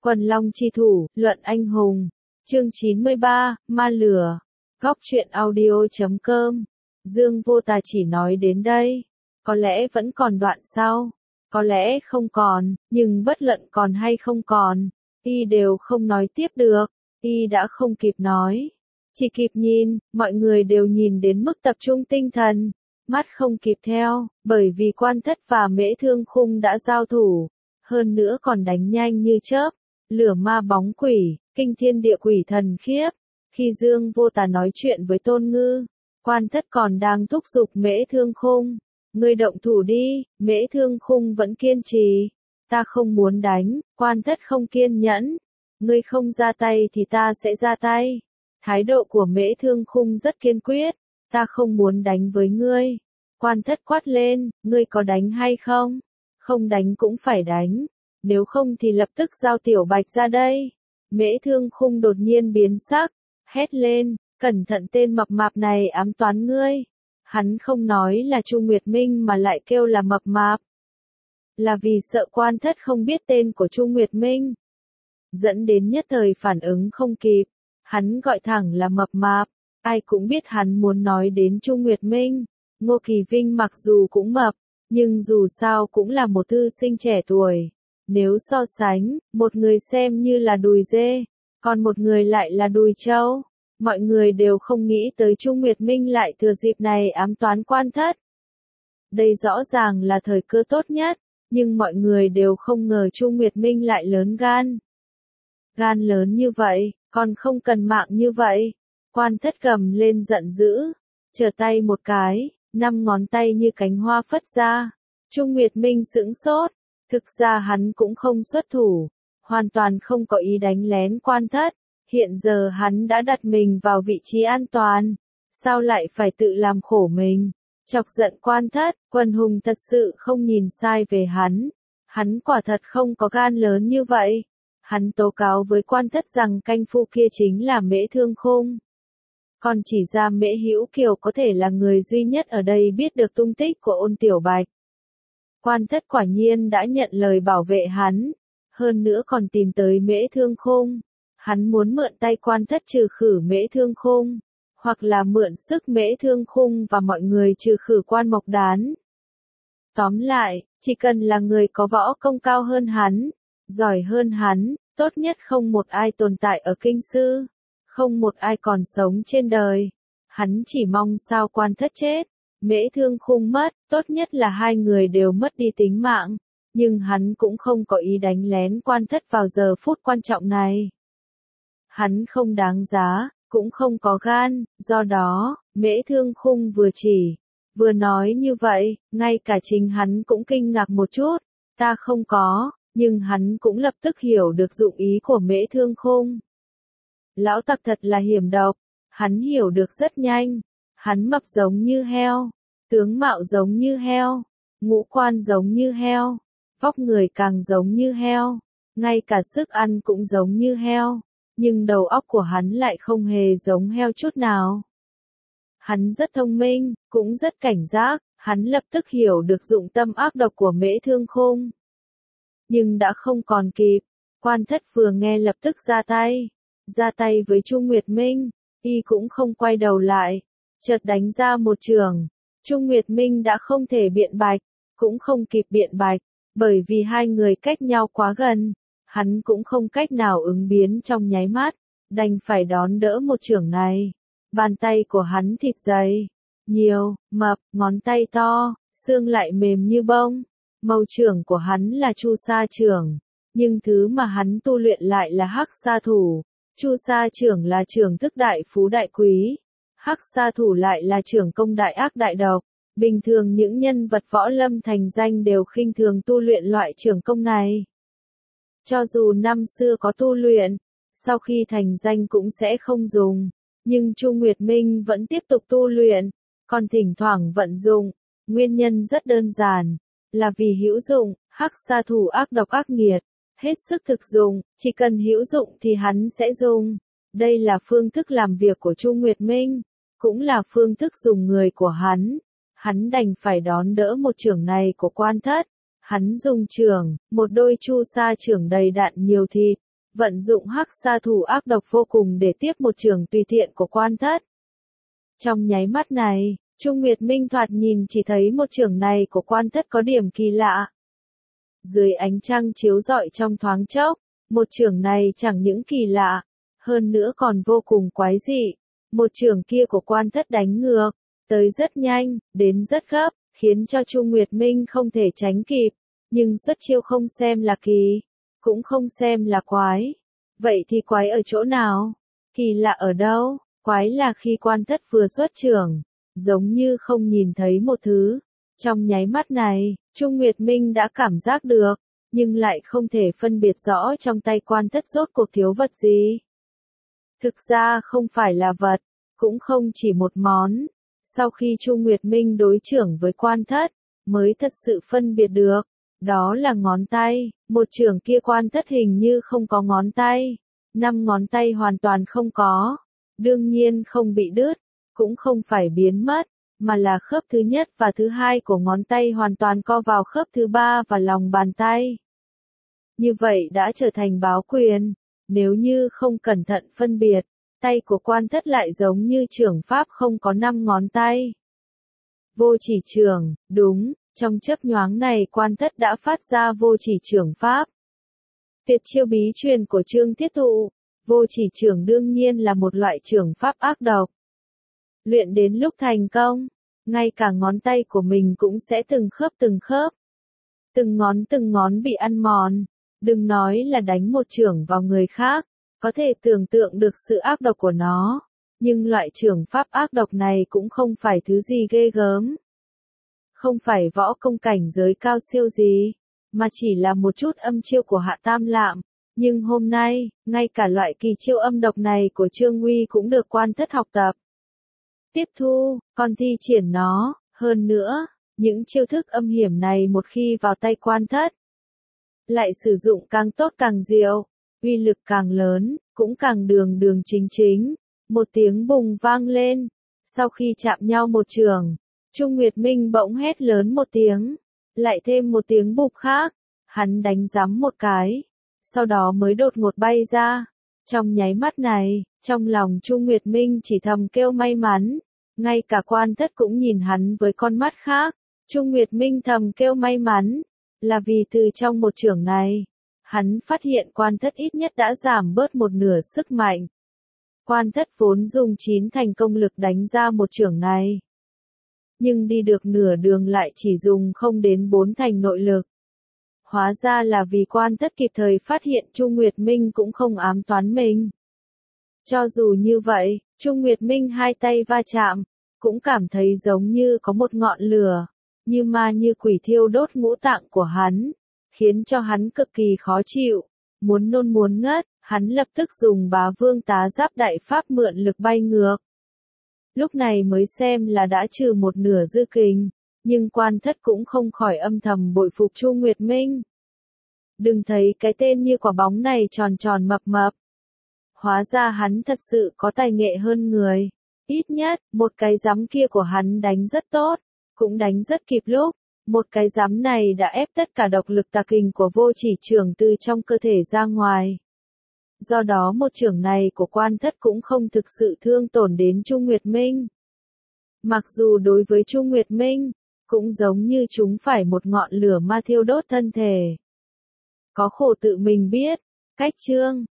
Quần Long chi thủ, luận anh hùng. Chương 93, ma lửa. Góc truyện audio.com. Dương Vô Tà chỉ nói đến đây. Có lẽ vẫn còn đoạn sau. Có lẽ không còn, nhưng bất luận còn hay không còn, y đều không nói tiếp được. Y đã không kịp nói. Chỉ kịp nhìn, mọi người đều nhìn đến mức tập trung tinh thần. Mắt không kịp theo, bởi vì Quan Thất và Mễ Thương Khung đã giao thủ. Hơn nữa còn đánh nhanh như chớp. Lửa ma bóng quỷ, kinh thiên địa quỷ thần khiếp. Khi Dương Vô Tà nói chuyện với Tôn Ngư, Quan Thất còn đang thúc giục Mễ Thương Khung. Ngươi động thủ đi, Mễ Thương Khung vẫn kiên trì. Ta không muốn đánh, Quan Thất không kiên nhẫn. Ngươi không ra tay thì ta sẽ ra tay. Thái độ của Mễ Thương Khung rất kiên quyết. Ta không muốn đánh với ngươi. Quan Thất quát lên, ngươi có đánh hay không? Không đánh cũng phải đánh. Nếu không thì lập tức giao Tiểu Bạch ra đây. Mễ Thương Khung đột nhiên biến sắc, hét lên, cẩn thận tên mập mạp này ám toán ngươi. Hắn không nói là Chu Nguyệt Minh mà lại kêu là mập mạp. Là vì sợ Quan Thất không biết tên của Chu Nguyệt Minh. Dẫn đến nhất thời phản ứng không kịp. Hắn gọi thẳng là mập mạp. Ai cũng biết hắn muốn nói đến Chu Nguyệt Minh. Ngô Kỳ Vinh mặc dù cũng mập, nhưng dù sao cũng là một thư sinh trẻ tuổi. Nếu so sánh, một người xem như là đùi dê, còn một người lại là đùi trâu. Mọi người đều không nghĩ tới Chu Nguyệt Minh lại thừa dịp này ám toán Quan Thất. Đây rõ ràng là thời cơ tốt nhất, nhưng mọi người đều không ngờ Chu Nguyệt Minh lại lớn gan. Gan lớn như vậy, còn không cần mạng như vậy. Quan Thất cầm lên giận dữ, trở tay một cái, 5 ngón tay như cánh hoa phất ra. Chu Nguyệt Minh sững sốt. Thực ra hắn cũng không xuất thủ, hoàn toàn không có ý đánh lén Quan Thất. Hiện giờ hắn đã đặt mình vào vị trí an toàn, sao lại phải tự làm khổ mình? Chọc giận Quan Thất, Quần Hùng thật sự không nhìn sai về hắn. Hắn quả thật không có gan lớn như vậy. Hắn tố cáo với Quan Thất rằng canh phu kia chính là Mễ Thương Khung. Còn chỉ ra Mễ Hữu Kiều có thể là người duy nhất ở đây biết được tung tích của Ôn Tiểu Bạch. Quan Thất quả nhiên đã nhận lời bảo vệ hắn, hơn nữa còn tìm tới Mễ Thương Khung. Hắn muốn mượn tay Quan Thất trừ khử Mễ Thương Khung, hoặc là mượn sức Mễ Thương Khung và mọi người trừ khử Quan Mộc Đán. Tóm lại, chỉ cần là người có võ công cao hơn hắn, giỏi hơn hắn, tốt nhất không một ai tồn tại ở kinh sư, không một ai còn sống trên đời. Hắn chỉ mong sao Quan Thất chết. Mễ Thương Khung mất, tốt nhất là hai người đều mất đi tính mạng, nhưng hắn cũng không có ý đánh lén Quan Thất vào giờ phút quan trọng này. Hắn không đáng giá, cũng không có gan, do đó, Mễ Thương Khung vừa nói như vậy, ngay cả chính hắn cũng kinh ngạc một chút, ta không có, nhưng hắn cũng lập tức hiểu được dụng ý của Mễ Thương Khung. Lão tặc thật là hiểm độc, hắn hiểu được rất nhanh. Hắn mập giống như heo, tướng mạo giống như heo, ngũ quan giống như heo, vóc người càng giống như heo, ngay cả sức ăn cũng giống như heo, nhưng đầu óc của hắn lại không hề giống heo chút nào. Hắn rất thông minh, cũng rất cảnh giác, hắn lập tức hiểu được dụng tâm ác độc của Mễ Thương Khung. Nhưng đã không còn kịp, Quan Thất vừa nghe lập tức ra tay với Chu Nguyệt Minh, y cũng không quay đầu lại. Chợt đánh ra một chưởng, Chu Nguyệt Minh đã không thể biện bạch, cũng không kịp biện bạch, bởi vì hai người cách nhau quá gần, hắn cũng không cách nào ứng biến trong nháy mắt, đành phải đón đỡ một chưởng này. Bàn tay của hắn thịt dày, nhiều, mập, ngón tay to, xương lại mềm như bông. Màu chưởng của hắn là Chu Sa chưởng, nhưng thứ mà hắn tu luyện lại là Hắc Sa thủ. Chu Sa chưởng là chưởng thức đại phú đại quý. Hắc Sa thủ lại là chưởng công đại ác đại độc. Bình thường những nhân vật võ lâm thành danh đều khinh thường tu luyện loại chưởng công này. Cho dù năm xưa có tu luyện, sau khi thành danh cũng sẽ không dùng. Nhưng Chu Nguyệt Minh vẫn tiếp tục tu luyện, còn thỉnh thoảng vận dụng. Nguyên nhân rất đơn giản, là vì hữu dụng. Hắc Sa thủ ác độc ác nghiệt, hết sức thực dụng, chỉ cần hữu dụng thì hắn sẽ dùng. Đây là phương thức làm việc của Chu Nguyệt Minh, cũng là phương thức dùng người của hắn. Hắn đành phải đón đỡ một chưởng này của Quan Thất. Hắn dùng chưởng, một đôi Chu Sa chưởng đầy đặn nhiều thịt, vận dụng hắc sa thủ ác độc vô cùng để tiếp một chưởng tùy tiện của Quan Thất. Trong nháy mắt này, Trung Nguyệt Minh thoạt nhìn chỉ thấy một chưởng này của Quan Thất có điểm kỳ lạ. Dưới ánh trăng chiếu rọi trong thoáng chốc, một chưởng này chẳng những kỳ lạ, hơn nữa còn vô cùng quái dị. Một chưởng kia của Quan Thất đánh ngược, tới rất nhanh, đến rất gấp, khiến cho Trung Nguyệt Minh không thể tránh kịp, nhưng xuất chiêu không xem là kỳ, cũng không xem là quái. Vậy thì quái ở chỗ nào? Kỳ lạ ở đâu? Quái là khi Quan Thất vừa xuất chưởng, giống như không nhìn thấy một thứ. Trong nháy mắt này, Trung Nguyệt Minh đã cảm giác được, nhưng lại không thể phân biệt rõ trong tay Quan Thất rốt cuộc thiếu vật gì. Thực ra không phải là vật, cũng không chỉ một món. Sau khi Trung Nguyệt Minh đối chưởng với Quan Thất, mới thật sự phân biệt được, đó là ngón tay. Một chưởng kia Quan Thất hình như không có ngón tay, 5 ngón tay hoàn toàn không có. Đương nhiên không bị đứt, cũng không phải biến mất, mà là khớp thứ nhất và thứ hai của ngón tay hoàn toàn co vào khớp thứ ba và lòng bàn tay. Như vậy đã trở thành báo quyền. Nếu như không cẩn thận phân biệt, tay của Quan Thất lại giống như chưởng pháp không có 5 ngón tay. Vô chỉ chưởng, đúng, trong chớp nhoáng này Quan Thất đã phát ra vô chỉ chưởng pháp. Tuyệt chiêu bí truyền của Trương Thiết Thụ, vô chỉ chưởng đương nhiên là một loại chưởng pháp ác độc. Luyện đến lúc thành công, ngay cả ngón tay của mình cũng sẽ từng khớp. Từng ngón bị ăn mòn, đừng nói là đánh một chưởng vào người khác, có thể tưởng tượng được sự ác độc của nó. Nhưng loại chưởng pháp ác độc này cũng không phải thứ gì ghê gớm. Không phải võ công cảnh giới cao siêu gì, mà chỉ là một chút âm chiêu của Hạ Tam Lạm. Nhưng hôm nay, ngay cả loại kỳ chiêu âm độc này của Trương Uy cũng được Quan Thất học tập. Tiếp thu, còn thi triển nó, hơn nữa, những chiêu thức âm hiểm này một khi vào tay Quan Thất, lại sử dụng càng tốt càng diệu, uy lực càng lớn, cũng càng đường chính. Một tiếng bùng vang lên, sau khi chạm nhau một trường, Trung Nguyệt Minh bỗng hét lớn một tiếng, lại thêm một tiếng bụp khác, hắn đánh giấm một cái, sau đó mới đột ngột bay ra. Trong nháy mắt này, trong lòng Trung Nguyệt Minh chỉ thầm kêu may mắn, ngay cả Quan Thất cũng nhìn hắn với con mắt khác. Trung Nguyệt Minh thầm kêu may mắn, là vì từ trong một chưởng này, hắn phát hiện Quan Thất ít nhất đã giảm bớt một nửa sức mạnh. Quan Thất vốn dùng 9 thành công lực đánh ra một chưởng này, nhưng đi được nửa đường lại chỉ dùng không đến 4 thành nội lực. Hóa ra là vì Quan Thất kịp thời phát hiện Trung Nguyệt Minh cũng không ám toán mình. Cho dù như vậy, Trung Nguyệt Minh hai tay va chạm, cũng cảm thấy giống như có một ngọn lửa, như ma như quỷ thiêu đốt ngũ tạng của hắn, khiến cho hắn cực kỳ khó chịu, muốn nôn muốn ngất, hắn lập tức dùng Bá Vương Tá Giáp đại pháp mượn lực bay ngược. Lúc này mới xem là đã trừ một nửa dư kình, nhưng Quan Thất cũng không khỏi âm thầm bội phục Chu Nguyệt Minh. Đừng thấy cái tên như quả bóng này tròn tròn mập mập. Hóa ra hắn thật sự có tài nghệ hơn người. Ít nhất, một cái giấm kia của hắn đánh rất tốt, cũng đánh rất kịp lúc. Một cái giấm này đã ép tất cả độc lực tà kình của vô chỉ chưởng từ trong cơ thể ra ngoài. Do đó một chưởng này của Quan Thất cũng không thực sự thương tổn đến Chu Nguyệt Minh. Mặc dù đối với Chu Nguyệt Minh, cũng giống như chúng phải một ngọn lửa ma thiêu đốt thân thể. Có khổ tự mình biết. Cách chương